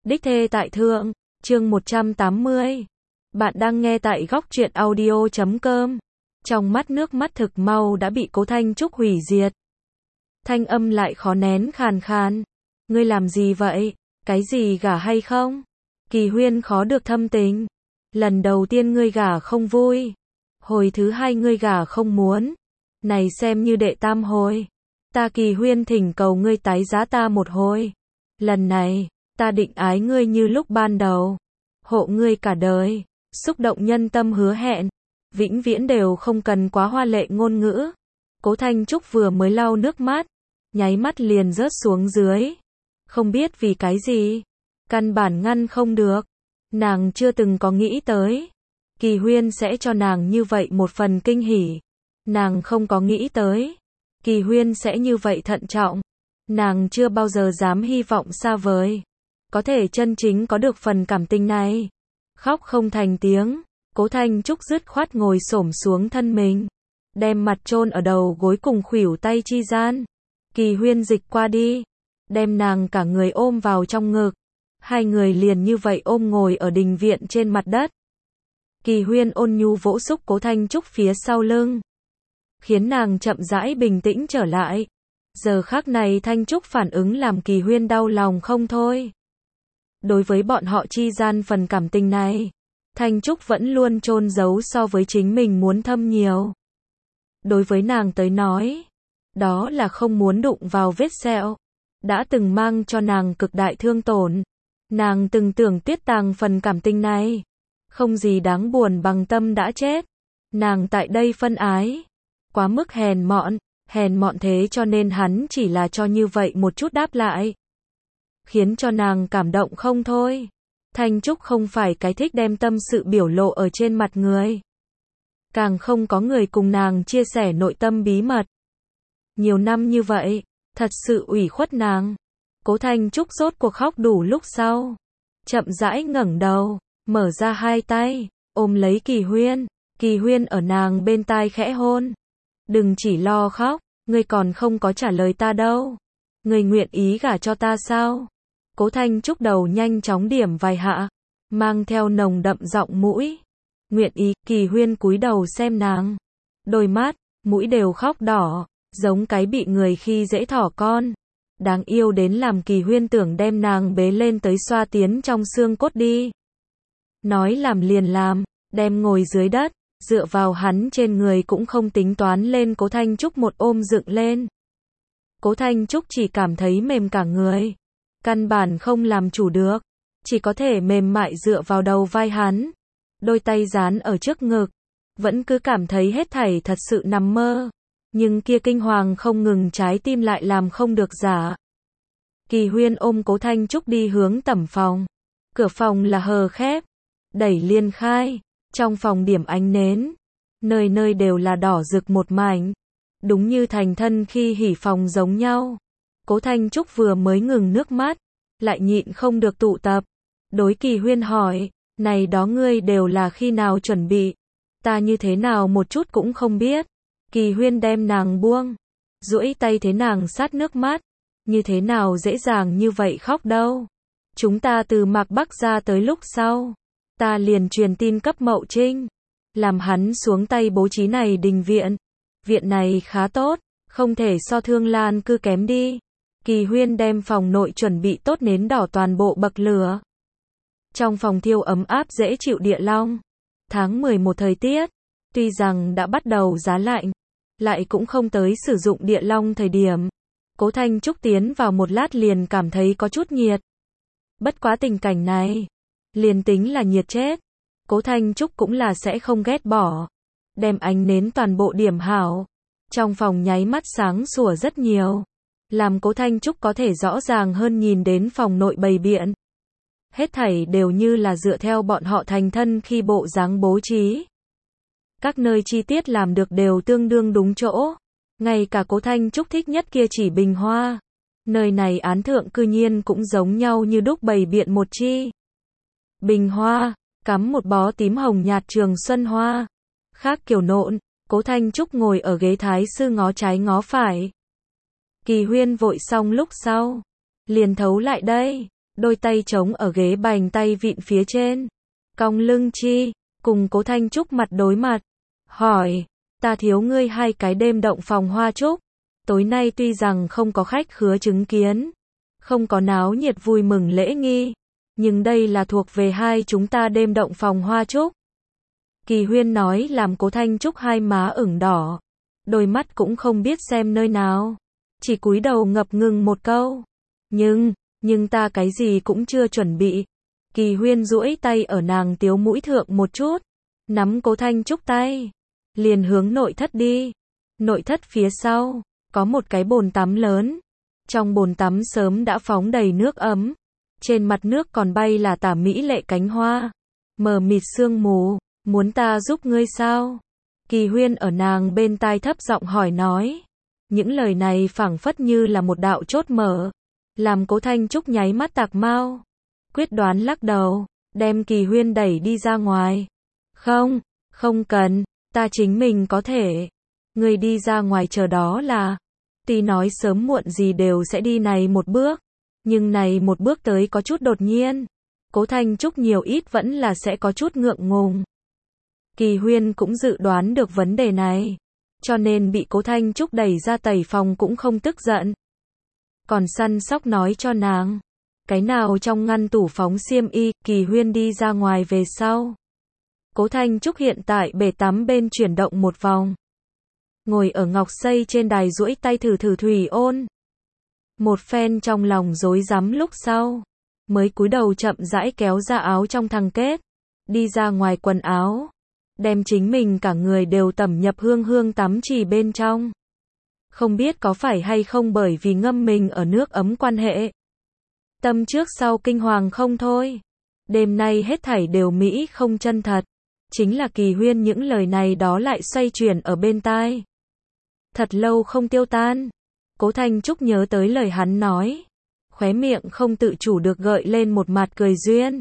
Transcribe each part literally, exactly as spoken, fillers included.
Đích thê tại thượng, chương một trăm tám mươi. Bạn đang nghe tại góc truyện audio chấm com. Trong mắt nước mắt thực mau đã bị Cố Thanh Trúc hủy diệt. Thanh âm lại khó nén khàn khàn. Ngươi làm gì vậy? Cái gì gả hay không? Kỳ Huyên khó được thâm tình. Lần đầu tiên ngươi gả không vui. Hồi thứ hai ngươi gả không muốn. Này xem như đệ tam hồi. Ta Kỳ Huyên thỉnh cầu ngươi tái giá ta một hồi. Lần này, ta định ái ngươi như lúc ban đầu. Hộ ngươi cả đời. Xúc động nhân tâm hứa hẹn. Vĩnh viễn đều không cần quá hoa lệ ngôn ngữ. Cố Thanh Trúc vừa mới lau nước mắt. Nháy mắt liền rớt xuống dưới. Không biết vì cái gì. Căn bản ngăn không được. Nàng chưa từng có nghĩ tới. Kỳ Huyên sẽ cho nàng như vậy một phần kinh hỉ. Nàng không có nghĩ tới. Kỳ Huyên sẽ như vậy thận trọng. Nàng chưa bao giờ dám hy vọng xa vời. Có thể chân chính có được phần cảm tình này. Khóc không thành tiếng. Cố Thanh Trúc dứt khoát ngồi xổm xuống thân mình. Đem mặt chôn ở đầu gối cùng khuỷu tay chi gian. Kỳ Huyên dịch qua đi. Đem nàng cả người ôm vào trong ngực. Hai người liền như vậy ôm ngồi ở đình viện trên mặt đất. Kỳ Huyên ôn nhu vỗ xúc Cố Thanh Trúc phía sau lưng. Khiến nàng chậm rãi bình tĩnh trở lại. Giờ khắc này Thanh Trúc phản ứng làm Kỳ Huyên đau lòng không thôi. Đối với bọn họ chi gian phần cảm tình này, Thanh Trúc vẫn luôn chôn giấu so với chính mình muốn thâm nhiều. Đối với nàng tới nói, đó là không muốn đụng vào vết sẹo. Đã từng mang cho nàng cực đại thương tổn. Nàng từng tưởng tiết tàng phần cảm tình này. Không gì đáng buồn bằng tâm đã chết. Nàng tại đây phân ái. Quá mức hèn mọn. Hèn mọn thế cho nên hắn chỉ là cho như vậy một chút đáp lại. Khiến cho nàng cảm động không thôi. Thanh Trúc không phải cái thích đem tâm sự biểu lộ ở trên mặt người. Càng không có người cùng nàng chia sẻ nội tâm bí mật. Nhiều năm như vậy, thật sự ủy khuất nàng. Cố Thanh Trúc rốt cuộc khóc đủ lúc sau. Chậm rãi ngẩng đầu, mở ra hai tay, ôm lấy Kỳ Huyên. Kỳ Huyên ở nàng bên tai khẽ hôn. Đừng chỉ lo khóc, ngươi còn không có trả lời ta đâu. Ngươi nguyện ý gả cho ta sao? Cố Thanh Trúc đầu nhanh chóng điểm vài hạ, mang theo nồng đậm giọng mũi. Nguyện ý. Kỳ Huyên cúi đầu xem nàng. Đôi mắt, mũi đều khóc đỏ, giống cái bị người khi dễ thỏ con. Đáng yêu đến làm Kỳ Huyên tưởng đem nàng bế lên tới xoa tiến trong xương cốt đi. Nói làm liền làm, đem ngồi dưới đất, dựa vào hắn trên người cũng không tính toán lên Cố Thanh Trúc một ôm dựng lên. Cố Thanh Trúc chỉ cảm thấy mềm cả người. Căn bản không làm chủ được. Chỉ có thể mềm mại dựa vào đầu vai hắn. Đôi tay dán ở trước ngực. Vẫn cứ cảm thấy hết thảy thật sự nằm mơ. Nhưng kia kinh hoàng không ngừng trái tim lại làm không được giả. Kỳ Huyên ôm Cố Thanh Trúc đi hướng tẩm phòng. Cửa phòng là hờ khép. Đẩy liền khai. Trong phòng điểm ánh nến. Nơi nơi đều là đỏ rực một mảnh. Đúng như thành thân khi hỉ phòng giống nhau. Cố Thanh Trúc vừa mới ngừng nước mắt. Lại nhịn không được tụ tập. Đối Kỳ Huyên hỏi. Này đó ngươi đều là khi nào chuẩn bị? Ta như thế nào một chút cũng không biết. Kỳ Huyên đem nàng buông. Duỗi tay thế nàng sát nước mắt. Như thế nào dễ dàng như vậy khóc đâu. Chúng ta từ Mạc Bắc ra tới lúc sau. Ta liền truyền tin cấp Mậu Trinh. Làm hắn xuống tay bố trí này đình viện. Viện này khá tốt. Không thể so Thương Lan cư kém đi. Kỳ Huyên đem phòng nội chuẩn bị tốt nến đỏ toàn bộ bậc lửa. Trong phòng thiêu ấm áp dễ chịu địa long. Tháng mười một thời tiết. Tuy rằng đã bắt đầu giá lạnh. Lại cũng không tới sử dụng địa long thời điểm. Cố Thanh Trúc tiến vào một lát liền cảm thấy có chút nhiệt. Bất quá tình cảnh này. Liền tính là nhiệt chết. Cố Thanh Trúc cũng là sẽ không ghét bỏ. Đem ánh nến toàn bộ điểm hảo. Trong phòng nháy mắt sáng sủa rất nhiều. Làm Cố Thanh Trúc có thể rõ ràng hơn nhìn đến phòng nội bày biện. Hết thảy đều như là dựa theo bọn họ thành thân khi bộ dáng bố trí. Các nơi chi tiết làm được đều tương đương đúng chỗ. Ngay cả Cố Thanh Trúc thích nhất kia chỉ bình hoa. Nơi này án thượng cư nhiên cũng giống nhau như đúc bày biện một chi. Bình hoa, cắm một bó tím hồng nhạt trường xuân hoa. Khác kiểu nộn, Cố Thanh Trúc ngồi ở ghế thái sư ngó trái ngó phải. Kỳ Huyên vội xong lúc sau. Liền thấu lại đây. đôi tay trống ở ghế bành tay vịn phía trên, cong lưng chi, cùng Cố Thanh Trúc mặt đối mặt, hỏi, ta thiếu ngươi hai cái đêm động phòng hoa trúc, tối nay tuy rằng không có khách khứa chứng kiến, không có náo nhiệt vui mừng lễ nghi, nhưng đây là thuộc về hai chúng ta đêm động phòng hoa trúc. Kỳ Huyên nói làm Cố Thanh Trúc hai má ửng đỏ, đôi mắt cũng không biết xem nơi nào, chỉ cúi đầu ngập ngừng một câu, nhưng, nhưng ta cái gì cũng chưa chuẩn bị. Kỳ Huyên duỗi tay ở nàng tiếu mũi thượng một chút, nắm Cố Thanh Trúc tay, liền hướng nội thất đi. Nội thất phía sau, có một cái bồn tắm lớn, trong bồn tắm sớm đã phóng đầy nước ấm, trên mặt nước còn bay là tả mỹ lệ cánh hoa, mờ mịt sương mù, muốn ta giúp ngươi sao? Kỳ Huyên ở nàng bên tai thấp giọng hỏi nói, những lời này phảng phất như là một đạo chốt mở, làm Cố Thanh Trúc nháy mắt tạc mau, quyết đoán lắc đầu, đem Kỳ Huyên đẩy đi ra ngoài. Không, không cần, ta chính mình có thể. Ngươi đi ra ngoài chờ đó là, tuy nói sớm muộn gì đều sẽ đi này một bước, nhưng này một bước tới có chút đột nhiên. Cố Thanh Trúc nhiều ít vẫn là sẽ có chút ngượng ngùng. Kỳ Huyên cũng dự đoán được vấn đề này, cho nên bị Cố Thanh Trúc đẩy ra tẩy phòng cũng không tức giận. Còn săn sóc nói cho nàng, cái nào trong ngăn tủ phóng xiêm y. Kỳ Huyên đi ra ngoài về sau, Cố Thanh Trúc hiện tại bể tắm bên chuyển động một vòng, ngồi ở ngọc xây trên đài duỗi tay thử thử thủy ôn. Một phen trong lòng rối rắm lúc sau, mới cúi đầu chậm rãi kéo ra áo trong thằng kết, đi ra ngoài quần áo, đem chính mình cả người đều tẩm nhập hương hương tắm chỉ bên trong. Không biết có phải hay không bởi vì ngâm mình ở nước ấm quan hệ, tâm trước sau kinh hoàng không thôi. Đêm nay hết thảy đều mỹ không chân thật, chính là Kỳ Huyên những lời này đó lại xoay chuyển ở bên tai, thật lâu không tiêu tan. Cố Thanh Trúc nhớ tới lời hắn nói, khóe miệng không tự chủ được gợi lên một mặt cười duyên.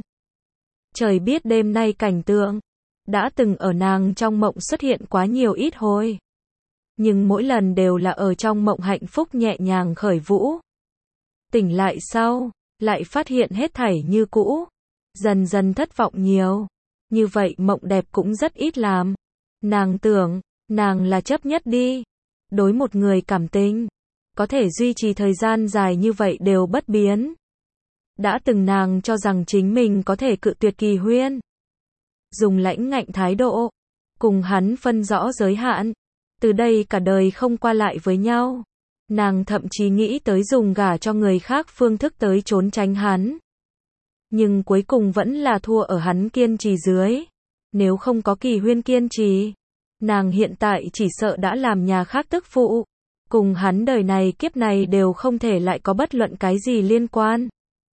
Trời biết đêm nay cảnh tượng đã từng ở nàng trong mộng xuất hiện quá nhiều ít hồi, nhưng mỗi lần đều là ở trong mộng hạnh phúc nhẹ nhàng khởi vũ. Tỉnh lại sau, lại phát hiện hết thảy như cũ, dần dần thất vọng nhiều. Như vậy mộng đẹp cũng rất ít làm. Nàng tưởng, nàng là chấp nhất đi. Đối một người cảm tình, có thể duy trì thời gian dài như vậy đều bất biến. Đã từng nàng cho rằng chính mình có thể cự tuyệt Kỳ Huyên, dùng lãnh ngạnh thái độ, cùng hắn phân rõ giới hạn, từ đây cả đời không qua lại với nhau. Nàng thậm chí nghĩ tới dùng gả cho người khác phương thức tới trốn tránh hắn. Nhưng cuối cùng vẫn là thua ở hắn kiên trì dưới. Nếu không có Kỳ Huyên kiên trì, nàng hiện tại chỉ sợ đã làm nhà khác tức phụ. Cùng hắn đời này kiếp này đều không thể lại có bất luận cái gì liên quan.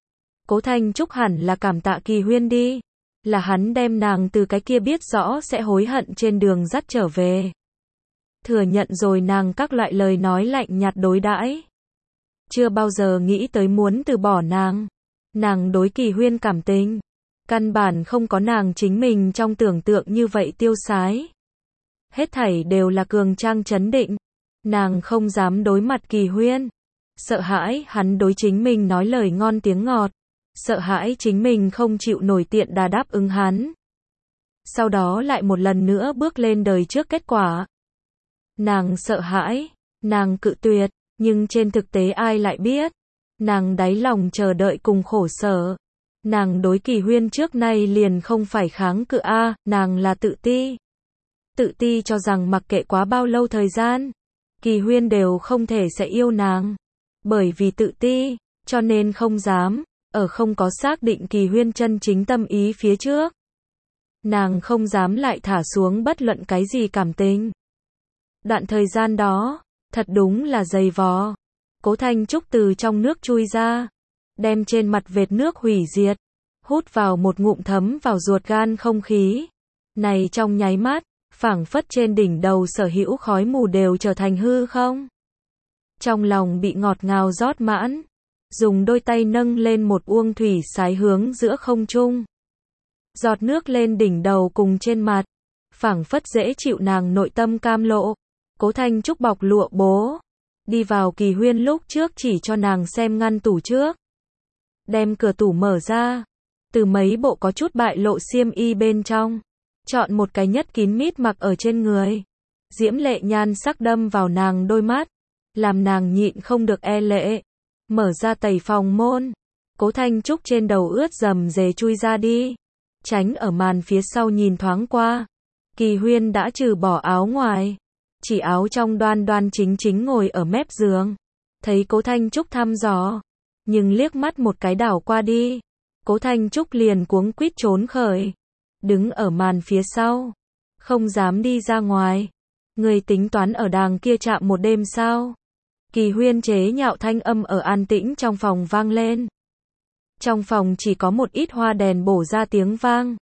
Cố Thanh Trúc hẳn là cảm tạ Kỳ Huyên đi. Là hắn đem nàng từ cái kia biết rõ sẽ hối hận trên đường dắt trở về. Thừa nhận rồi nàng các loại lời nói lạnh nhạt đối đãi. Chưa bao giờ nghĩ tới muốn từ bỏ nàng. Nàng đối Kỳ Huyên cảm tình, căn bản không có nàng chính mình trong tưởng tượng như vậy tiêu sái. Hết thảy đều là cường trang trấn định. Nàng không dám đối mặt Kỳ Huyên, sợ hãi hắn đối chính mình nói lời ngon tiếng ngọt, sợ hãi chính mình không chịu nổi tiện đà đáp ứng hắn. Sau đó lại một lần nữa bước lên đời trước kết quả. Nàng sợ hãi, nàng cự tuyệt, nhưng trên thực tế ai lại biết, nàng đáy lòng chờ đợi cùng khổ sở. Nàng đối Kỳ Huyên trước nay liền không phải kháng cự a, à, nàng là tự ti. Tự ti cho rằng mặc kệ quá bao lâu thời gian, Kỳ Huyên đều không thể sẽ yêu nàng. Bởi vì tự ti, cho nên không dám, ở không có xác định Kỳ Huyên chân chính tâm ý phía trước. Nàng không dám lại thả xuống bất luận cái gì cảm tình. Đoạn thời gian đó, thật đúng là dày vò. Cố Thanh Trúc từ trong nước chui ra, đem trên mặt vệt nước hủy diệt, hút vào một ngụm thấm vào ruột gan không khí. Này trong nháy mắt, phảng phất trên đỉnh đầu sở hữu khói mù đều trở thành hư không. Trong lòng bị ngọt ngào rót mãn, dùng đôi tay nâng lên một uông thủy sái hướng giữa không trung. Giọt nước lên đỉnh đầu cùng trên mặt, phảng phất dễ chịu nàng nội tâm cam lộ. Cố Thanh Trúc bọc lụa bố, đi vào Kỳ Huyên lúc trước chỉ cho nàng xem ngăn tủ trước. đem cửa tủ mở ra, từ mấy bộ có chút bại lộ xiêm y bên trong, chọn một cái nhất kín mít mặc ở trên người. Diễm lệ nhan sắc đâm vào nàng đôi mắt, làm nàng nhịn không được e lệ. Mở ra tẩy phòng môn, Cố Thanh Trúc trên đầu ướt dầm dề chui ra đi, tránh ở màn phía sau nhìn thoáng qua. Kỳ Huyên đã trừ bỏ áo ngoài, chỉ áo trong đoan đoan chính chính ngồi ở mép giường. Thấy Cố Thanh Trúc thăm dò, nhưng liếc mắt một cái đảo qua đi, Cố Thanh Trúc liền cuống quýt trốn khởi, đứng ở màn phía sau, không dám đi ra ngoài. Người tính toán ở đàng kia chạm một đêm sao? Kỳ Huyên chế nhạo thanh âm ở an tĩnh trong phòng vang lên. Trong phòng chỉ có một ít hoa đèn bổ ra tiếng vang.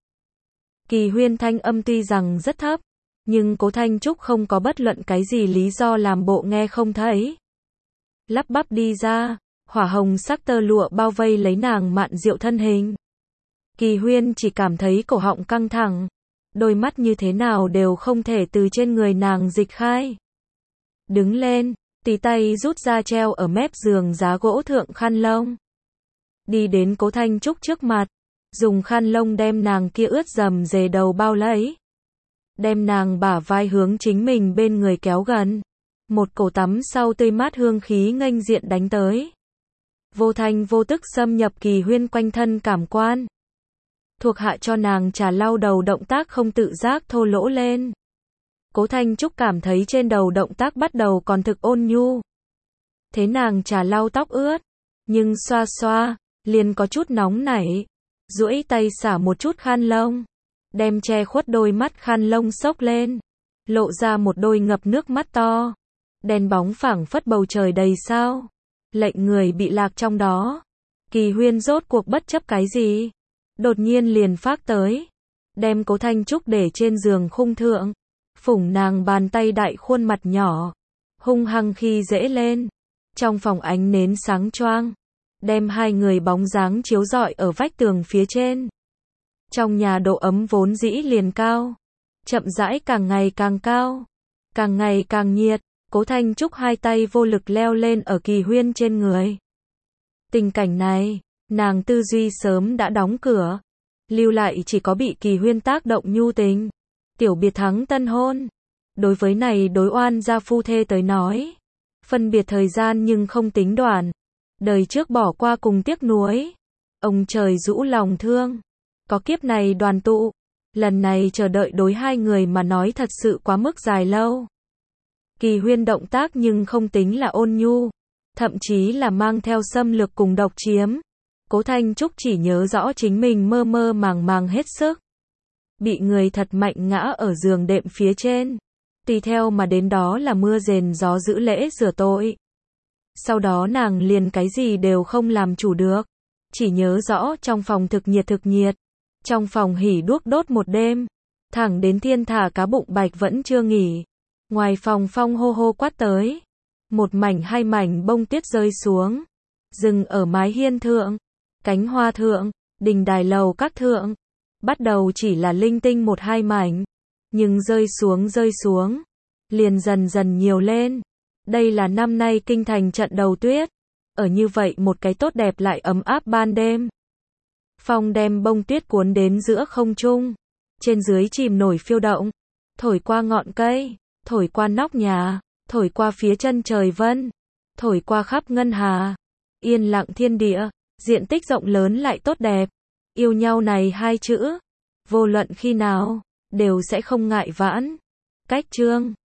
Kỳ Huyên thanh âm tuy rằng rất thấp, nhưng Cố Thanh Trúc không có bất luận cái gì lý do làm bộ nghe không thấy. Lắp bắp đi ra, hỏa hồng sắc tơ lụa bao vây lấy nàng mạn diệu thân hình. Kỳ Huyên chỉ cảm thấy cổ họng căng thẳng, đôi mắt như thế nào đều không thể từ trên người nàng dịch khai. Đứng lên, tì tay rút ra treo ở mép giường giá gỗ thượng khăn lông. Đi đến Cố Thanh Trúc trước mặt, dùng khăn lông đem nàng kia ướt dầm dề đầu bao lấy. Đem nàng bả vai hướng chính mình bên người kéo gần. Một cổ tắm sau tươi mát hương khí nghênh diện đánh tới. Vô thanh vô tức xâm nhập Kỳ Huyên quanh thân cảm quan. Thuộc hạ cho nàng trà lau đầu động tác không tự giác thô lỗ lên. Cố Thanh Trúc cảm thấy trên đầu động tác bắt đầu còn thực ôn nhu. Thế nàng trà lau tóc ướt, nhưng xoa xoa, liền có chút nóng nảy. Duỗi tay xả một chút khăn lông, đem che khuất đôi mắt khăn lông xốc lên, lộ ra một đôi ngập nước mắt to. Đèn bóng phảng phất bầu trời đầy sao, lệnh người bị lạc trong đó. Kỳ Huyên rốt cuộc bất chấp cái gì, đột nhiên liền phác tới, đem Cố Thanh Trúc để trên giường khung thượng, phủng nàng bàn tay đại khuôn mặt nhỏ, hung hăng khi dễ lên. Trong phòng ánh nến sáng choang, đem hai người bóng dáng chiếu rọi ở vách tường phía trên. Trong nhà độ ấm vốn dĩ liền cao, chậm rãi càng ngày càng cao, càng ngày càng nhiệt. Cố Thanh Trúc hai tay vô lực leo lên ở Kỳ Huyên trên người. Tình cảnh này, nàng tư duy sớm đã đóng cửa, lưu lại chỉ có bị Kỳ Huyên tác động nhu tình. Tiểu biệt thắng tân hôn, đối với này đối oan gia phu thê tới nói, phân biệt thời gian nhưng không tính đoạn. Đời trước bỏ qua cùng tiếc nuối, ông trời rũ lòng thương, có kiếp này đoàn tụ, lần này chờ đợi đối hai người mà nói thật sự quá mức dài lâu. Kỳ Huyên động tác nhưng không tính là ôn nhu, thậm chí là mang theo xâm lược cùng độc chiếm. Cố Thanh Trúc chỉ nhớ rõ chính mình mơ mơ màng màng hết sức, bị người thật mạnh ngã ở giường đệm phía trên, tùy theo mà đến đó là mưa rền gió dữ lễ rửa tội. Sau đó nàng liền cái gì đều không làm chủ được, chỉ nhớ rõ trong phòng thực nhiệt thực nhiệt, trong phòng hỉ đuốc đốt một đêm, thẳng đến thiên thả cá bụng bạch vẫn chưa nghỉ. Ngoài phòng phong hô hô quát tới, một mảnh hai mảnh bông tuyết rơi xuống, dừng ở mái hiên thượng, cánh hoa thượng, đình đài lầu các thượng, bắt đầu chỉ là linh tinh một hai mảnh, nhưng rơi xuống rơi xuống, liền dần dần nhiều lên. Đây là năm nay kinh thành trận đầu tuyết, ở như vậy một cái tốt đẹp lại ấm áp ban đêm. Phong đem bông tuyết cuốn đến giữa không trung, trên dưới chìm nổi phiêu động, thổi qua ngọn cây, thổi qua nóc nhà, thổi qua phía chân trời vân, thổi qua khắp ngân hà. Yên lặng thiên địa, diện tích rộng lớn lại tốt đẹp. Yêu nhau này hai chữ, vô luận khi nào, đều sẽ không ngại vãn. Cách chương